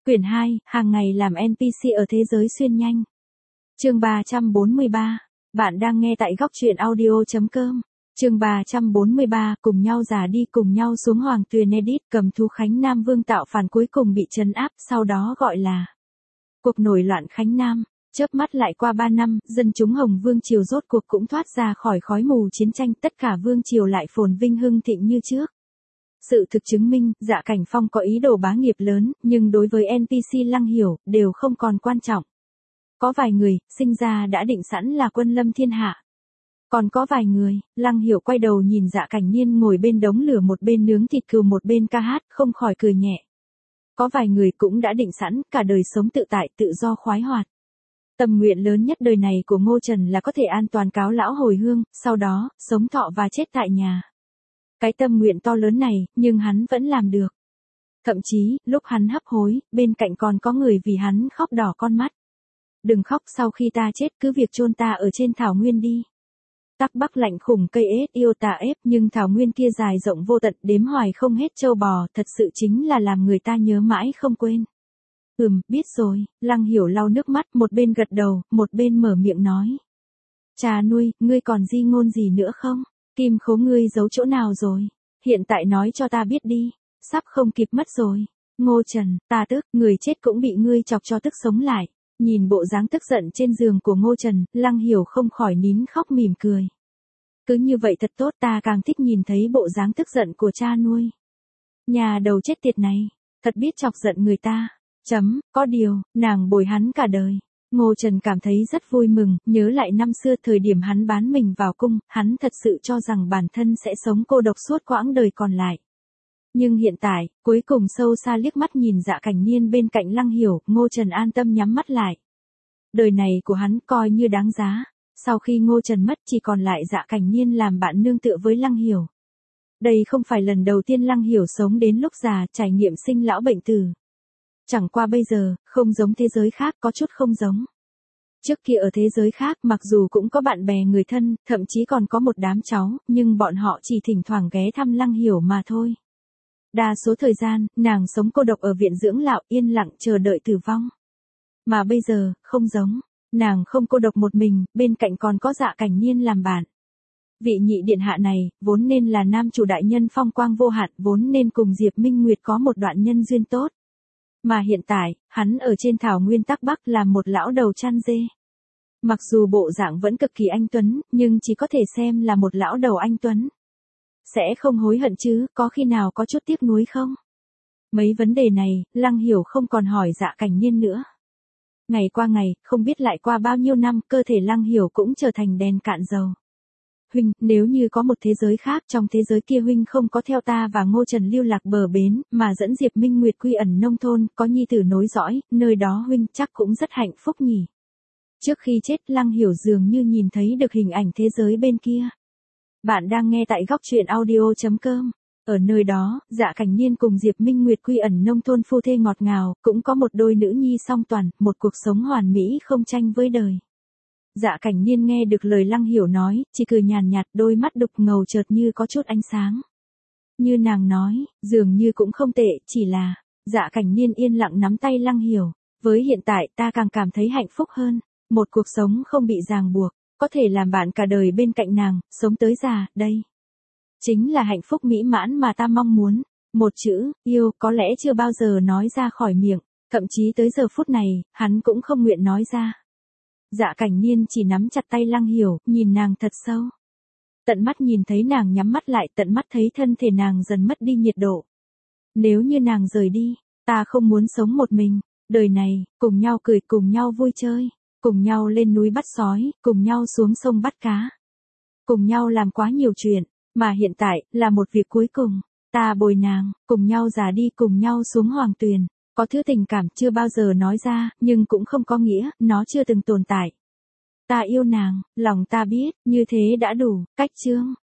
Quyển 2, hàng ngày làm NPC ở thế giới xuyên nhanh. Chương 343. Bạn đang nghe tại góc truyện audio.com. Chương 343, cùng nhau già đi cùng nhau xuống Hoàng Tuyền edit, cầm thú Khánh Nam Vương tạo phản cuối cùng bị trấn áp, sau đó gọi là cuộc nổi loạn Khánh Nam. Chớp mắt lại qua 3 năm, dân chúng Hồng Vương triều rốt cuộc cũng thoát ra khỏi khói mù chiến tranh, tất cả vương triều lại phồn vinh hưng thịnh như trước. Sự thực chứng minh, Dạ Cảnh Phong có ý đồ bá nghiệp lớn, nhưng đối với NPC Lăng Hiểu, đều không còn quan trọng. Có vài người, sinh ra đã định sẵn là quân lâm thiên hạ. Còn có vài người, Lăng Hiểu quay đầu nhìn Dạ Cảnh Niên ngồi bên đống lửa một bên nướng thịt cừu một bên ca hát, không khỏi cười nhẹ. Có vài người cũng đã định sẵn, cả đời sống tự tại, tự do khoái hoạt. Tâm nguyện lớn nhất đời này của Ngô Trần là có thể an toàn cáo lão hồi hương, sau đó, sống thọ và chết tại nhà. Cái tâm nguyện to lớn này, nhưng hắn vẫn làm được. Thậm chí, lúc hắn hấp hối, bên cạnh còn có người vì hắn khóc đỏ con mắt. Đừng khóc, sau khi ta chết cứ việc chôn ta ở trên thảo nguyên đi. Tắc Bắc lạnh khủng cây ết yêu tà ép, nhưng thảo nguyên kia dài rộng vô tận đếm hoài không hết châu bò, thật sự chính là làm người ta nhớ mãi không quên. Biết rồi, Lăng Hiểu lau nước mắt, một bên gật đầu, một bên mở miệng nói. Cha nuôi, ngươi còn di ngôn gì nữa không? Kim khố ngươi giấu chỗ nào rồi? Hiện tại nói cho ta biết đi, sắp không kịp mất rồi. Ngô Trần, ta tức, người chết cũng bị ngươi chọc cho tức sống lại. Nhìn bộ dáng tức giận trên giường của Ngô Trần, Lăng Hiểu không khỏi nín khóc mỉm cười. Cứ như vậy thật tốt, ta càng thích nhìn thấy bộ dáng tức giận của cha nuôi. Nhà đầu chết tiệt này, thật biết chọc giận người ta. Có điều, nàng bồi hắn cả đời. Ngô Trần cảm thấy rất vui mừng, nhớ lại năm xưa thời điểm hắn bán mình vào cung, hắn thật sự cho rằng bản thân sẽ sống cô độc suốt quãng đời còn lại. Nhưng hiện tại, cuối cùng sâu xa liếc mắt nhìn Dạ Cảnh Niên bên cạnh Lăng Hiểu, Ngô Trần an tâm nhắm mắt lại. Đời này của hắn coi như đáng giá. Sau khi Ngô Trần mất chỉ còn lại Dạ Cảnh Niên làm bạn nương tựa với Lăng Hiểu. Đây không phải lần đầu tiên Lăng Hiểu sống đến lúc già, trải nghiệm sinh lão bệnh tử. Chẳng qua bây giờ, không giống thế giới khác, có chút không giống. Trước kia ở thế giới khác mặc dù cũng có bạn bè người thân, thậm chí còn có một đám cháu, nhưng bọn họ chỉ thỉnh thoảng ghé thăm Lăng Hiểu mà thôi. Đa số thời gian, nàng sống cô độc ở viện dưỡng lão, yên lặng chờ đợi tử vong. Mà bây giờ, không giống. Nàng không cô độc một mình, bên cạnh còn có Dạ Cảnh Niên làm bạn. Vị nhị điện hạ này, vốn nên là nam chủ đại nhân phong quang vô hạn, vốn nên cùng Diệp Minh Nguyệt có một đoạn nhân duyên tốt. Mà hiện tại, hắn ở trên thảo nguyên Tắc Bắc là một lão đầu chăn dê. Mặc dù bộ dạng vẫn cực kỳ anh tuấn, nhưng chỉ có thể xem là một lão đầu anh tuấn. Sẽ không hối hận chứ, có khi nào có chút tiếc nuối không? Mấy vấn đề này, Lăng Hiểu không còn hỏi Dạ Cảnh Niên nữa. Ngày qua ngày, không biết lại qua bao nhiêu năm, cơ thể Lăng Hiểu cũng trở thành đèn cạn dầu. Huynh, nếu như có một thế giới khác, trong thế giới kia huynh không có theo ta và Ngô Trần lưu lạc bờ bến, mà dẫn Diệp Minh Nguyệt quy ẩn nông thôn, có nhi tử nối dõi, nơi đó huynh chắc cũng rất hạnh phúc nhỉ. Trước khi chết, Lăng Hiểu dường như nhìn thấy được hình ảnh thế giới bên kia. Bạn đang nghe tại góc truyện audio.com. Ở nơi đó, Dạ Cảnh Niên cùng Diệp Minh Nguyệt quy ẩn nông thôn phu thê ngọt ngào, cũng có một đôi nữ nhi song toàn, một cuộc sống hoàn mỹ không tranh với đời. Dạ Cảnh Niên nghe được lời Lăng Hiểu nói, chỉ cười nhàn nhạt, đôi mắt đục ngầu chợt như có chút ánh sáng. Như nàng nói, dường như cũng không tệ, chỉ là, Dạ Cảnh Niên yên lặng nắm tay Lăng Hiểu. Với hiện tại ta càng cảm thấy hạnh phúc hơn, một cuộc sống không bị ràng buộc, có thể làm bạn cả đời bên cạnh nàng, sống tới già, đây. Chính là hạnh phúc mỹ mãn mà ta mong muốn. Một chữ, yêu, có lẽ chưa bao giờ nói ra khỏi miệng, thậm chí tới giờ phút này, hắn cũng không nguyện nói ra. Dạ Cảnh Niên chỉ nắm chặt tay Lăng Hiểu, nhìn nàng thật sâu. Tận mắt nhìn thấy nàng nhắm mắt lại, tận mắt thấy thân thể nàng dần mất đi nhiệt độ. Nếu như nàng rời đi, ta không muốn sống một mình, đời này, cùng nhau cười, cùng nhau vui chơi, cùng nhau lên núi bắt sói, cùng nhau xuống sông bắt cá. Cùng nhau làm quá nhiều chuyện, mà hiện tại, là một việc cuối cùng, ta bồi nàng, cùng nhau già đi cùng nhau xuống Hoàng Tuyền. Có thứ tình cảm chưa bao giờ nói ra, nhưng cũng không có nghĩa, nó chưa từng tồn tại. Ta yêu nàng, lòng ta biết, như thế đã đủ, cách chương.